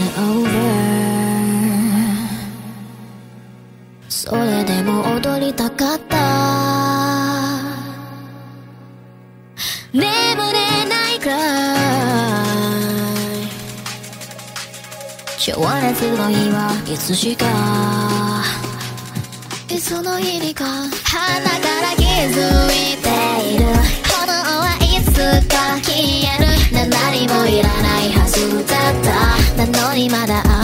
over それでも踊りたかった眠れないくらい情熱の日はいつしかいつの日にか鼻から気づいている炎はいつか消える何もいらないはずだったなのにまだ